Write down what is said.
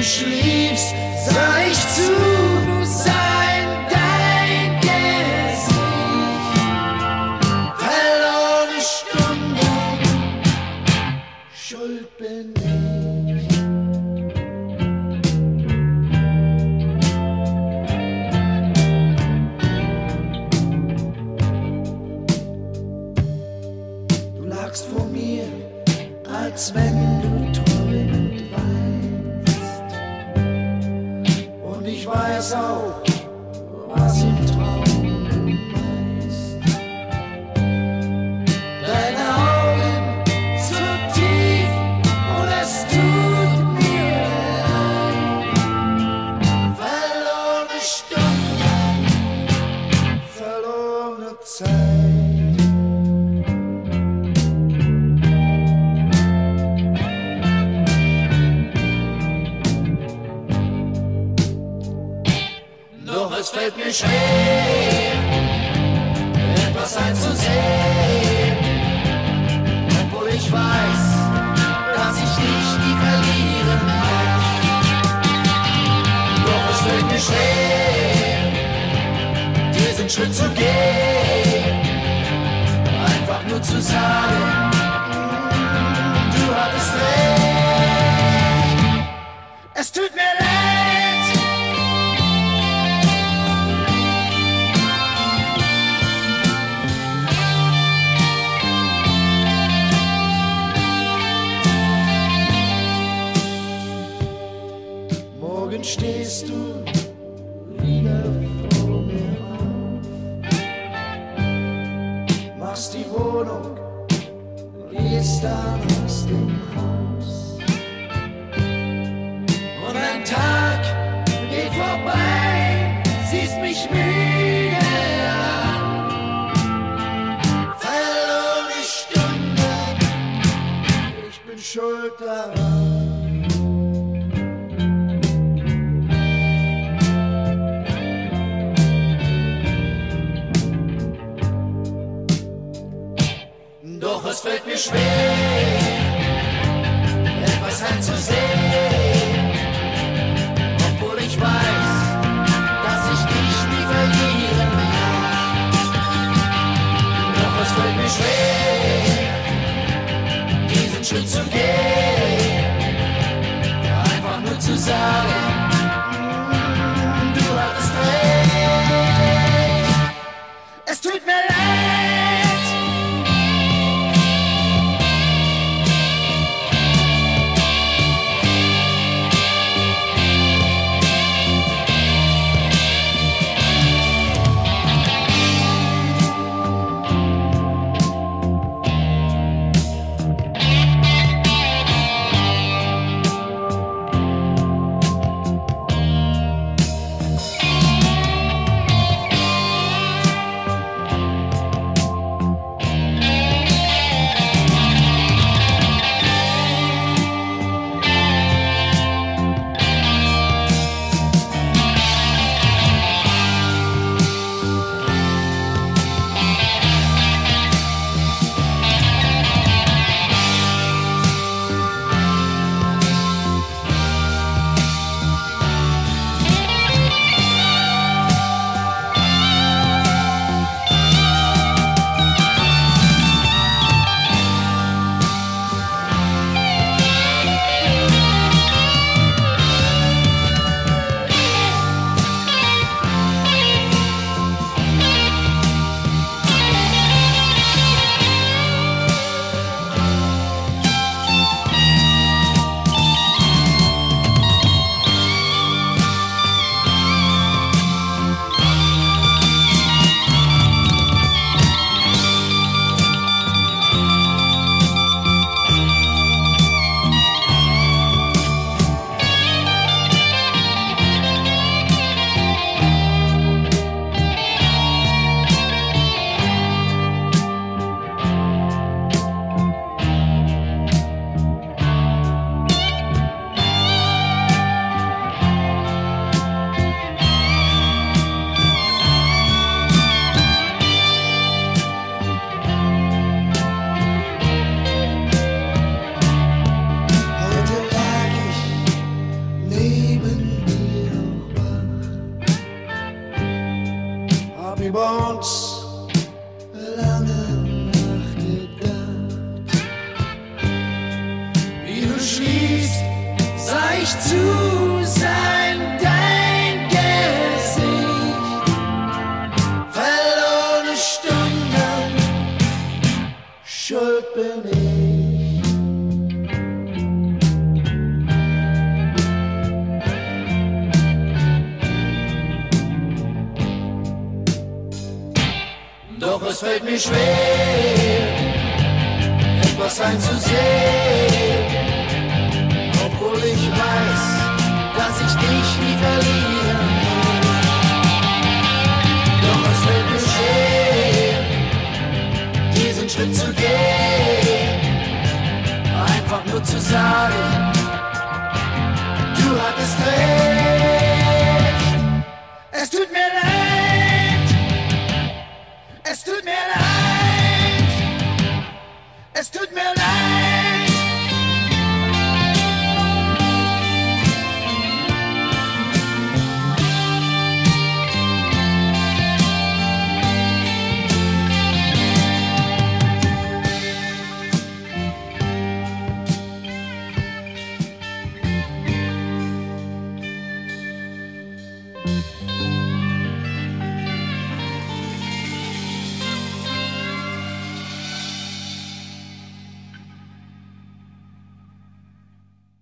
schliefst, sah ich zu, du sein dein Gesicht. Verlorene Stunden, schuld bin ich. Du lagst vor mir, als wenn du träumend weinst. Und ich weiß auch, was im Traum du meinst. Deine Augen so tief und es tut mir leid. Verlorene Stunden, verlorene Zeit. Doch es fällt mir schwer, etwas einzusehen, obwohl ich weiß, dass ich dich nie verlieren möchte. Doch es fällt mir schwer, diesen Schritt zu gehen, einfach nur zu sagen, du hattest recht. Es tut mir leid. Morgen stehst du wieder vor mir auf, machst die Wohnung, gehst dann aus dem Haus. Und ein Tag geht vorbei, siehst mich müde an. Verlorene Stunde, ich bin schuld daran. Doch es fällt mir schwer, etwas einzusehen, obwohl ich weiß, dass ich dich nie verlieren werde. Doch es fällt mir schwer, diesen Schritt zu gehen, einfach nur zu sagen, du hattest recht. Es tut mir leid. nicht zu sein, dein Gesicht. Verlorene Stunden, schuld bin ich. Doch es fällt mir schwer, etwas einzusehen, obwohl ich weiß, dass ich dich nie verlieren will. Doch es fällt mir schwer, diesen Schritt zu gehen, einfach nur zu sagen, du hattest recht. Es tut mir leid, es tut mir leid, es tut mir leid.